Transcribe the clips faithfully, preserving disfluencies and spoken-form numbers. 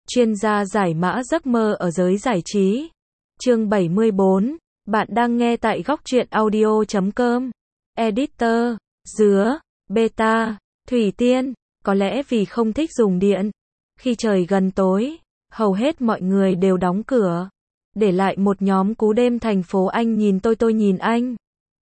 chuyên gia giải mã giấc mơ ở giới giải trí. Chương bảy mươi bốn, bạn đang nghe tại góc truyện audio chấm com. Editor, Dứa, Beta, Thủy Tiên, có lẽ vì không thích dùng điện. Khi trời gần tối, hầu hết mọi người đều đóng cửa, để lại một nhóm cú đêm thành phố anh nhìn tôi tôi nhìn anh.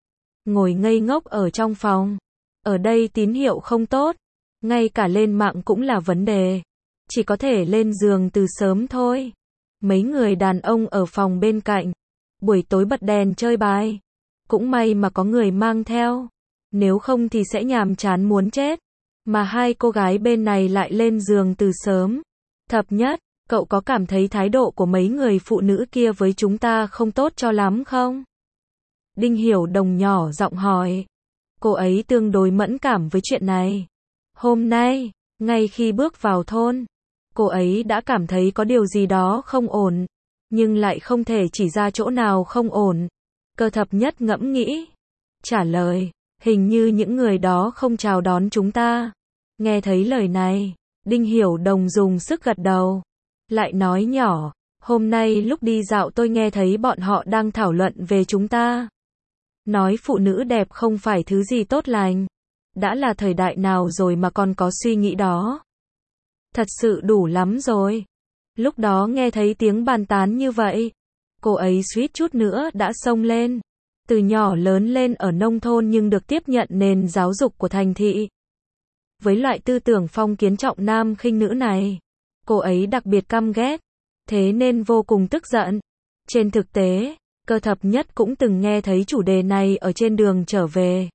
Ngồi ngây ngốc ở trong phòng. Ở đây tín hiệu không tốt, ngay cả lên mạng cũng là vấn đề. Chỉ có thể lên giường từ sớm thôi. Mấy người đàn ông ở phòng bên cạnh, buổi tối bật đèn chơi bài. Cũng may mà có người mang theo, nếu không thì sẽ nhàm chán muốn chết. Mà hai cô gái bên này lại lên giường từ sớm. Thập Nhất, cậu có cảm thấy thái độ của mấy người phụ nữ kia với chúng ta không tốt cho lắm không? Đinh Hiểu Đồng nhỏ giọng hỏi. Cô ấy tương đối mẫn cảm với chuyện này. Hôm nay, ngay khi bước vào thôn, cô ấy đã cảm thấy có điều gì đó không ổn, nhưng lại không thể chỉ ra chỗ nào không ổn. Cơ Thập Nhất ngẫm nghĩ, trả lời, hình như những người đó không chào đón chúng ta. Nghe thấy lời này, Đinh Hiểu Đồng dùng sức gật đầu, lại nói nhỏ, hôm nay lúc đi dạo tôi nghe thấy bọn họ đang thảo luận về chúng ta. Nói phụ nữ đẹp không phải thứ gì tốt lành. Đã là thời đại nào rồi mà còn có suy nghĩ đó. Thật sự đủ lắm rồi. Lúc đó nghe thấy tiếng bàn tán như vậy, cô ấy suýt chút nữa đã xông lên. Từ nhỏ lớn lên ở nông thôn nhưng được tiếp nhận nền giáo dục của thành thị. Với loại tư tưởng phong kiến trọng nam khinh nữ này, cô ấy đặc biệt căm ghét, thế nên vô cùng tức giận. Trên thực tế, Cơ Thập Nhất cũng từng nghe thấy chủ đề này ở trên đường trở về.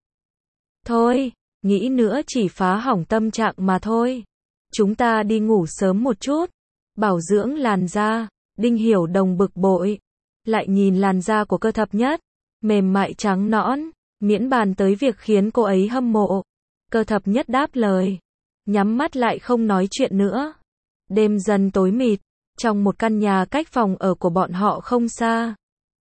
Thôi, nghĩ nữa chỉ phá hỏng tâm trạng mà thôi. Chúng ta đi ngủ sớm một chút, bảo dưỡng làn da. Đinh Hiểu Đồng bực bội, lại nhìn làn da của Cơ Thập Nhất, mềm mại trắng nõn, miễn bàn tới việc khiến cô ấy hâm mộ. Cơ Thập Nhất đáp lời, nhắm mắt lại không nói chuyện nữa. Đêm dần tối mịt, trong một căn nhà cách phòng ở của bọn họ không xa.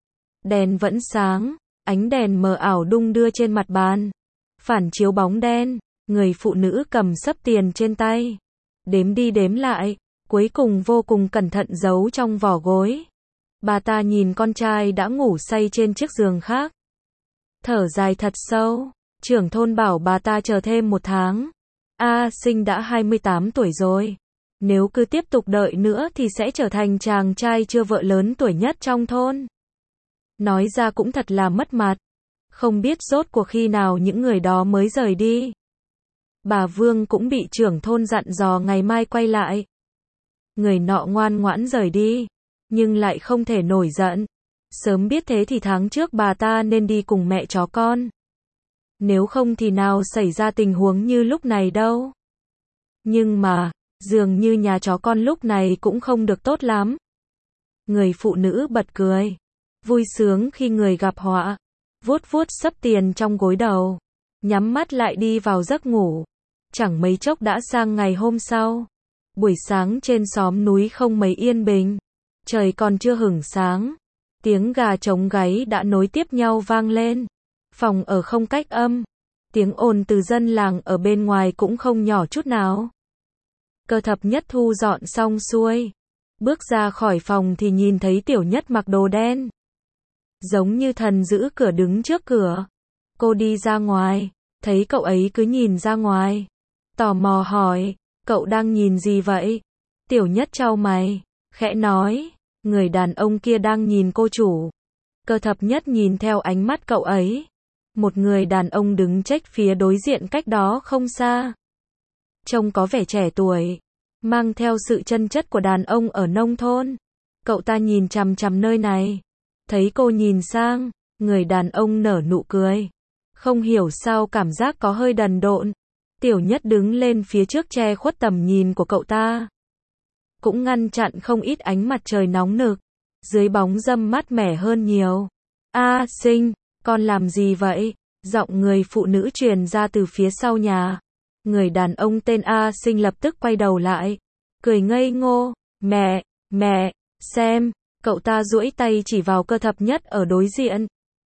Đèn vẫn sáng, ánh đèn mờ ảo đung đưa trên mặt bàn, phản chiếu bóng đen, người phụ nữ cầm xấp tiền trên tay. Đếm đi đếm lại, cuối cùng vô cùng cẩn thận giấu trong vỏ gối. Bà ta nhìn con trai đã ngủ say trên chiếc giường khác. Thở dài thật sâu, trưởng thôn bảo bà ta chờ thêm một tháng. A Sinh đã hai mươi tám tuổi rồi. Nếu cứ tiếp tục đợi nữa thì sẽ trở thành chàng trai chưa vợ lớn tuổi nhất trong thôn. Nói ra cũng thật là mất mặt. Không biết rốt cuộc khi nào những người đó mới rời đi. Bà Vương cũng bị trưởng thôn dặn dò ngày mai quay lại. Người nọ ngoan ngoãn rời đi, nhưng lại không thể nổi giận. Sớm biết thế thì tháng trước bà ta nên đi cùng mẹ chó con. Nếu không thì nào xảy ra tình huống như lúc này đâu. Nhưng mà, dường như nhà chó con lúc này cũng không được tốt lắm. Người phụ nữ bật cười, vui sướng khi người gặp họa, vuốt vuốt xấp tiền trong gối đầu, nhắm mắt lại đi vào giấc ngủ. Chẳng mấy chốc đã sang ngày hôm sau. Buổi sáng trên xóm núi không mấy yên bình. Trời còn chưa hửng sáng, tiếng gà trống gáy đã nối tiếp nhau vang lên. Phòng ở không cách âm, tiếng ồn từ dân làng ở bên ngoài cũng không nhỏ chút nào. Cơ Thập Nhất thu dọn xong xuôi, bước ra khỏi phòng thì nhìn thấy Tiểu Nhất mặc đồ đen, giống như thần giữ cửa đứng trước cửa. Cô đi ra ngoài, thấy cậu ấy cứ nhìn ra ngoài, tò mò hỏi, cậu đang nhìn gì vậy? Tiểu Nhất chau mày, khẽ nói, người đàn ông kia đang nhìn cô chủ. Cơ Thập Nhất nhìn theo ánh mắt cậu ấy. Một người đàn ông đứng chếch phía đối diện cách đó không xa. Trông có vẻ trẻ tuổi, mang theo sự chân chất của đàn ông ở nông thôn. Cậu ta nhìn chằm chằm nơi này. Thấy cô nhìn sang, người đàn ông nở nụ cười. Không hiểu sao cảm giác có hơi đần độn. Tiểu Nhất đứng lên phía trước che khuất tầm nhìn của cậu ta. Cũng ngăn chặn không ít ánh mặt trời nóng nực. Dưới bóng râm mát mẻ hơn nhiều. A Sinh, con làm gì vậy? Giọng người phụ nữ truyền ra từ phía sau nhà. Người đàn ông tên A Sinh lập tức quay đầu lại, cười ngây ngô, mẹ, mẹ, xem, cậu ta duỗi tay chỉ vào Cơ Thập Nhất ở đối diện.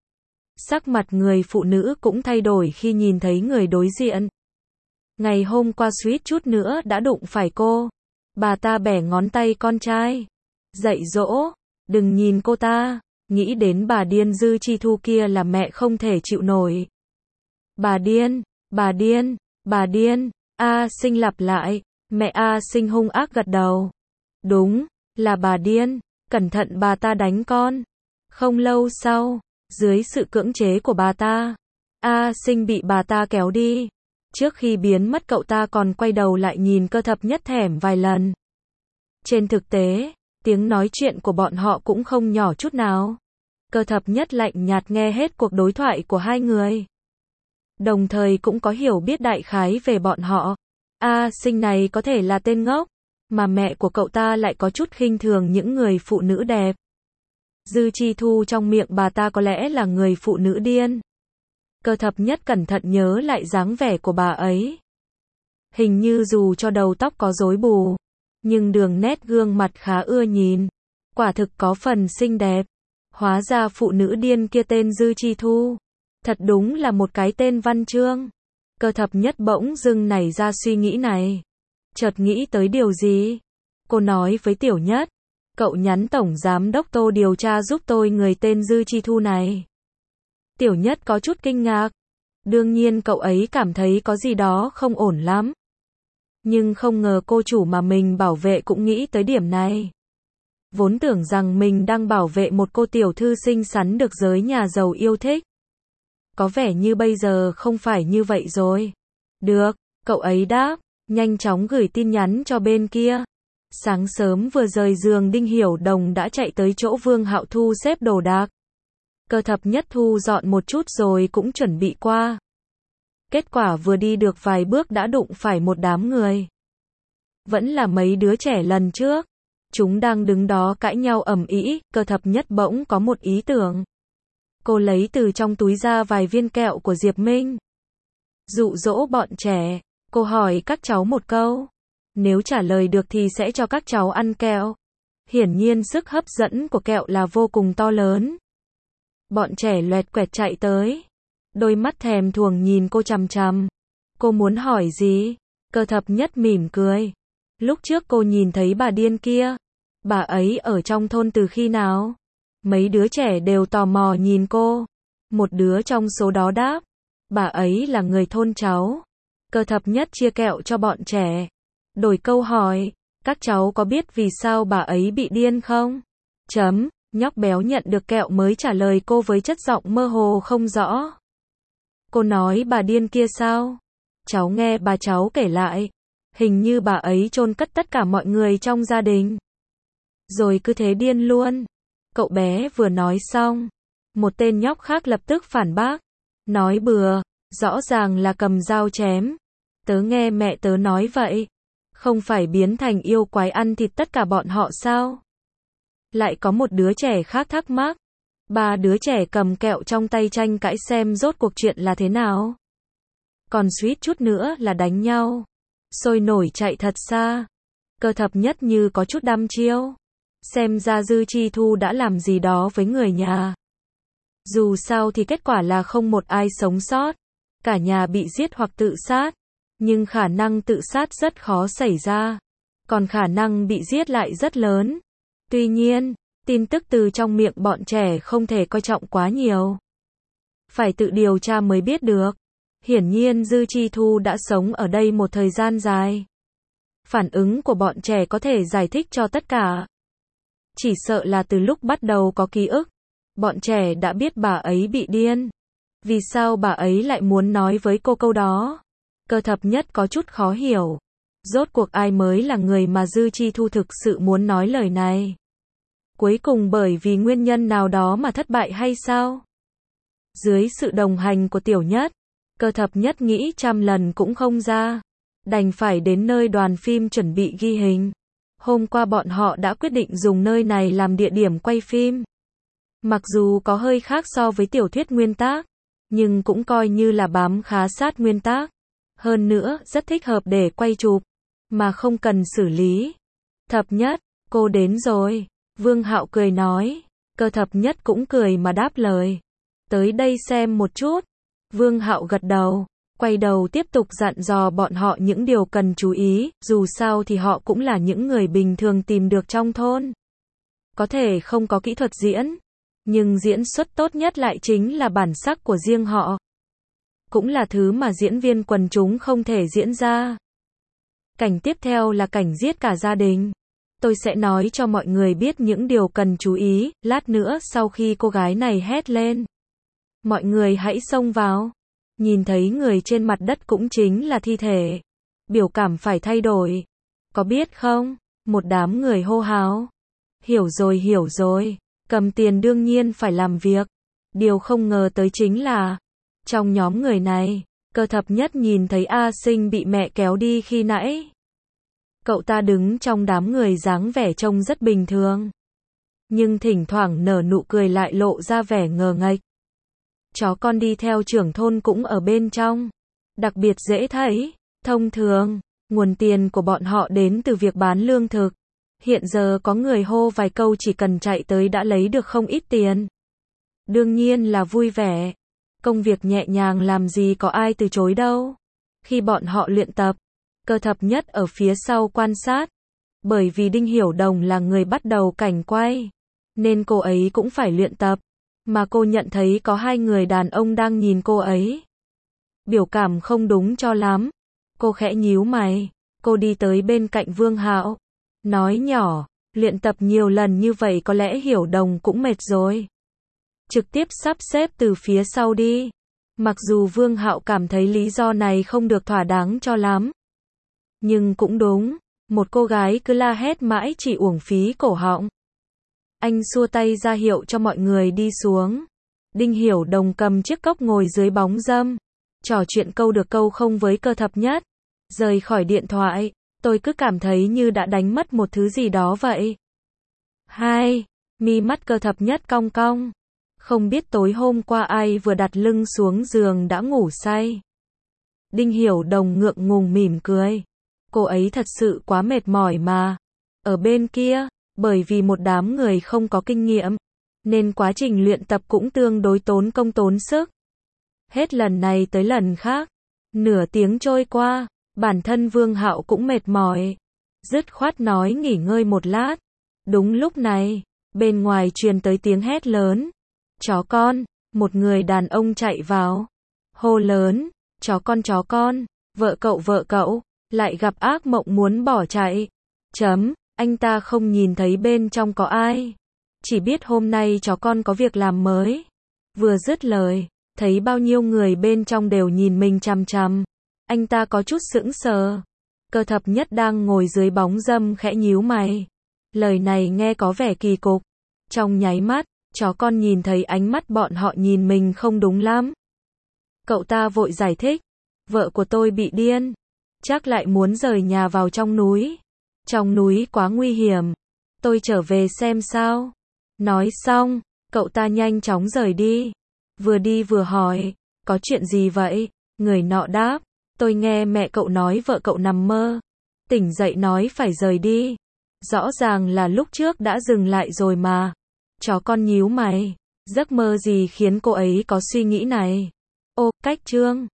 Sắc mặt người phụ nữ cũng thay đổi khi nhìn thấy người đối diện. Ngày hôm qua suýt chút nữa đã đụng phải cô. Bà ta bẻ ngón tay con trai. Dạy dỗ, đừng nhìn cô ta, nghĩ đến bà điên Dư Chi Thu kia là mẹ không thể chịu nổi. Bà điên, bà điên, bà điên, A Sinh lặp lại, mẹ A Sinh hung ác gật đầu. Đúng, là bà điên, cẩn thận bà ta đánh con. Không lâu sau, dưới sự cưỡng chế của bà ta, A Sinh bị bà ta kéo đi. Trước khi biến mất cậu ta còn quay đầu lại nhìn Cơ Thập Nhất thèm vài lần. Trên thực tế, tiếng nói chuyện của bọn họ cũng không nhỏ chút nào. Cơ Thập Nhất lạnh nhạt nghe hết cuộc đối thoại của hai người. Đồng thời cũng có hiểu biết đại khái về bọn họ. A Sinh này có thể là tên ngốc, mà mẹ của cậu ta lại có chút khinh thường những người phụ nữ đẹp. Dư Chi Thu trong miệng bà ta có lẽ là người phụ nữ điên. Cơ Thập Nhất cẩn thận nhớ lại dáng vẻ của bà ấy. Hình như dù cho đầu tóc có rối bù, nhưng đường nét gương mặt khá ưa nhìn. Quả thực có phần xinh đẹp. Hóa ra phụ nữ điên kia tên Dư Chi Thu. Thật đúng là một cái tên văn chương. Cơ Thập Nhất bỗng dưng nảy ra suy nghĩ này. Chợt nghĩ tới điều gì? Cô nói với Tiểu Nhất, cậu nhắn Tổng Giám Đốc Tô điều tra giúp tôi người tên Dư Chi Thu này. Tiểu Nhất có chút kinh ngạc. Đương nhiên cậu ấy cảm thấy có gì đó không ổn lắm. Nhưng không ngờ cô chủ mà mình bảo vệ cũng nghĩ tới điểm này. Vốn tưởng rằng mình đang bảo vệ một cô tiểu thư xinh xắn được giới nhà giàu yêu thích. Có vẻ như bây giờ không phải như vậy rồi. Được, cậu ấy đáp, nhanh chóng gửi tin nhắn cho bên kia. Sáng sớm vừa rời giường Đinh Hiểu Đồng đã chạy tới chỗ Vương Hạo thu xếp đồ đạc. Cơ Thập Nhất thu dọn một chút rồi cũng chuẩn bị qua. Kết quả vừa đi được vài bước đã đụng phải một đám người. Vẫn là mấy đứa trẻ lần trước. Chúng đang đứng đó cãi nhau ầm ĩ. Cơ Thập Nhất bỗng có một ý tưởng. Cô lấy từ trong túi ra vài viên kẹo của Diệp Minh. Dụ dỗ bọn trẻ, cô hỏi các cháu một câu. Nếu trả lời được thì sẽ cho các cháu ăn kẹo. Hiển nhiên sức hấp dẫn của kẹo là vô cùng to lớn. Bọn trẻ loẹt quẹt chạy tới. Đôi mắt thèm thuồng nhìn cô chằm chằm. Cô muốn hỏi gì? Cơ Thập Nhất mỉm cười. Lúc trước cô nhìn thấy bà điên kia. Bà ấy ở trong thôn từ khi nào? Mấy đứa trẻ đều tò mò nhìn cô. Một đứa trong số đó đáp. Bà ấy là người thôn cháu. Cơ Thập Nhất chia kẹo cho bọn trẻ. Đổi câu hỏi. Các cháu có biết vì sao bà ấy bị điên không? Chấm. Nhóc béo nhận được kẹo mới trả lời cô với chất giọng mơ hồ không rõ. Cô nói bà điên kia sao? Cháu nghe bà cháu kể lại. Hình như bà ấy chôn cất tất cả mọi người trong gia đình. Rồi cứ thế điên luôn. Cậu bé vừa nói xong. Một tên nhóc khác lập tức phản bác. Nói bừa. Rõ ràng là cầm dao chém. Tớ nghe mẹ tớ nói vậy. Không phải biến thành yêu quái ăn thịt tất cả bọn họ sao? Lại có một đứa trẻ khác thắc mắc. Ba đứa trẻ cầm kẹo trong tay tranh cãi xem rốt cuộc chuyện là thế nào. Còn suýt chút nữa là đánh nhau. Sôi nổi chạy thật xa. Cơ Thập Nhất như có chút đăm chiêu. Xem ra Dư Chi Thu đã làm gì đó với người nhà. Dù sao thì kết quả là không một ai sống sót. Cả nhà bị giết hoặc tự sát. Nhưng khả năng tự sát rất khó xảy ra. Còn khả năng bị giết lại rất lớn. Tuy nhiên, tin tức từ trong miệng bọn trẻ không thể coi trọng quá nhiều. Phải tự điều tra mới biết được. Hiển nhiên Dư Chi Thu đã sống ở đây một thời gian dài. Phản ứng của bọn trẻ có thể giải thích cho tất cả. Chỉ sợ là từ lúc bắt đầu có ký ức, bọn trẻ đã biết bà ấy bị điên. Vì sao bà ấy lại muốn nói với cô câu đó? Cơ Thập Nhất có chút khó hiểu. Rốt cuộc ai mới là người mà Dư Chi Thu thực sự muốn nói lời này? Cuối cùng bởi vì nguyên nhân nào đó mà thất bại hay sao? Dưới sự đồng hành của Tiểu Nhất, Cơ Thập Nhất nghĩ trăm lần cũng không ra. Đành phải đến nơi đoàn phim chuẩn bị ghi hình. Hôm qua bọn họ đã quyết định dùng nơi này làm địa điểm quay phim. Mặc dù có hơi khác so với tiểu thuyết nguyên tác, nhưng cũng coi như là bám khá sát nguyên tác. Hơn nữa, rất thích hợp để quay chụp, mà không cần xử lý. Thập Nhất, cô đến rồi. Vương Hạo cười nói. Cơ Thập Nhất cũng cười mà đáp lời. Tới đây xem một chút. Vương Hạo gật đầu. Quay đầu tiếp tục dặn dò bọn họ những điều cần chú ý, dù sao thì họ cũng là những người bình thường tìm được trong thôn. Có thể không có kỹ thuật diễn, nhưng diễn xuất tốt nhất lại chính là bản sắc của riêng họ. Cũng là thứ mà diễn viên quần chúng không thể diễn ra. Cảnh tiếp theo là cảnh giết cả gia đình. Tôi sẽ nói cho mọi người biết những điều cần chú ý, lát nữa sau khi cô gái này hét lên. Mọi người hãy xông vào. Nhìn thấy người trên mặt đất cũng chính là thi thể. Biểu cảm phải thay đổi. Có biết không? Một đám người hô hào. Hiểu rồi hiểu rồi. Cầm tiền đương nhiên phải làm việc. Điều không ngờ tới chính là trong nhóm người này, Cơ Thập Nhất nhìn thấy A Sinh bị mẹ kéo đi khi nãy. Cậu ta đứng trong đám người dáng vẻ trông rất bình thường. Nhưng thỉnh thoảng nở nụ cười lại lộ ra vẻ ngờ nghệch. Chó con đi theo trưởng thôn cũng ở bên trong. Đặc biệt dễ thấy. Thông thường, nguồn tiền của bọn họ đến từ việc bán lương thực. Hiện giờ có người hô vài câu chỉ cần chạy tới đã lấy được không ít tiền. Đương nhiên là vui vẻ. Công việc nhẹ nhàng làm gì có ai từ chối đâu. Khi bọn họ luyện tập, Cơ Thập Nhất ở phía sau quan sát. Bởi vì Đinh Hiểu Đồng là người bắt đầu cảnh quay, nên cô ấy cũng phải luyện tập. Mà cô nhận thấy có hai người đàn ông đang nhìn cô ấy. Biểu cảm không đúng cho lắm. Cô khẽ nhíu mày. Cô đi tới bên cạnh Vương Hạo. Nói nhỏ, luyện tập nhiều lần như vậy có lẽ Hiểu Đồng cũng mệt rồi. Trực tiếp sắp xếp từ phía sau đi. Mặc dù Vương Hạo cảm thấy lý do này không được thỏa đáng cho lắm. Nhưng cũng đúng. Một cô gái cứ la hét mãi chỉ uổng phí cổ họng. Anh xua tay ra hiệu cho mọi người đi xuống. Đinh Hiểu Đồng cầm chiếc cốc ngồi dưới bóng râm. Trò chuyện câu được câu không với Cơ Thập Nhất. Rời khỏi điện thoại, tôi cứ cảm thấy như đã đánh mất một thứ gì đó vậy. Hai, mi mắt Cơ Thập Nhất cong cong. Không biết tối hôm qua ai vừa đặt lưng xuống giường đã ngủ say. Đinh Hiểu Đồng ngượng ngùng mỉm cười. Cô ấy thật sự quá mệt mỏi mà. Ở bên kia, bởi vì một đám người không có kinh nghiệm, nên quá trình luyện tập cũng tương đối tốn công tốn sức. Hết lần này tới lần khác. Nửa tiếng trôi qua, bản thân Vương Hạo cũng mệt mỏi. Dứt khoát nói nghỉ ngơi một lát. Đúng lúc này, bên ngoài truyền tới tiếng hét lớn. Chó con, một người đàn ông chạy vào. Hô lớn, chó con chó con, vợ cậu vợ cậu, lại gặp ác mộng muốn bỏ chạy. Chấm, anh ta không nhìn thấy bên trong có ai. Chỉ biết hôm nay chó con có việc làm mới. Vừa dứt lời, thấy bao nhiêu người bên trong đều nhìn mình chằm chằm. Anh ta có chút sững sờ. Cơ Thập Nhất đang ngồi dưới bóng râm khẽ nhíu mày. Lời này nghe có vẻ kỳ cục. Trong nháy mắt, chó con nhìn thấy ánh mắt bọn họ nhìn mình không đúng lắm. Cậu ta vội giải thích. Vợ của tôi bị điên. Chắc lại muốn rời nhà vào trong núi. Trong núi quá nguy hiểm. Tôi trở về xem sao. Nói xong, cậu ta nhanh chóng rời đi. Vừa đi vừa hỏi, có chuyện gì vậy? Người nọ đáp, tôi nghe mẹ cậu nói vợ cậu nằm mơ. Tỉnh dậy nói phải rời đi. Rõ ràng là lúc trước đã dừng lại rồi mà. Chó con nhíu mày. Giấc mơ gì khiến cô ấy có suy nghĩ này? Ô, cách chương.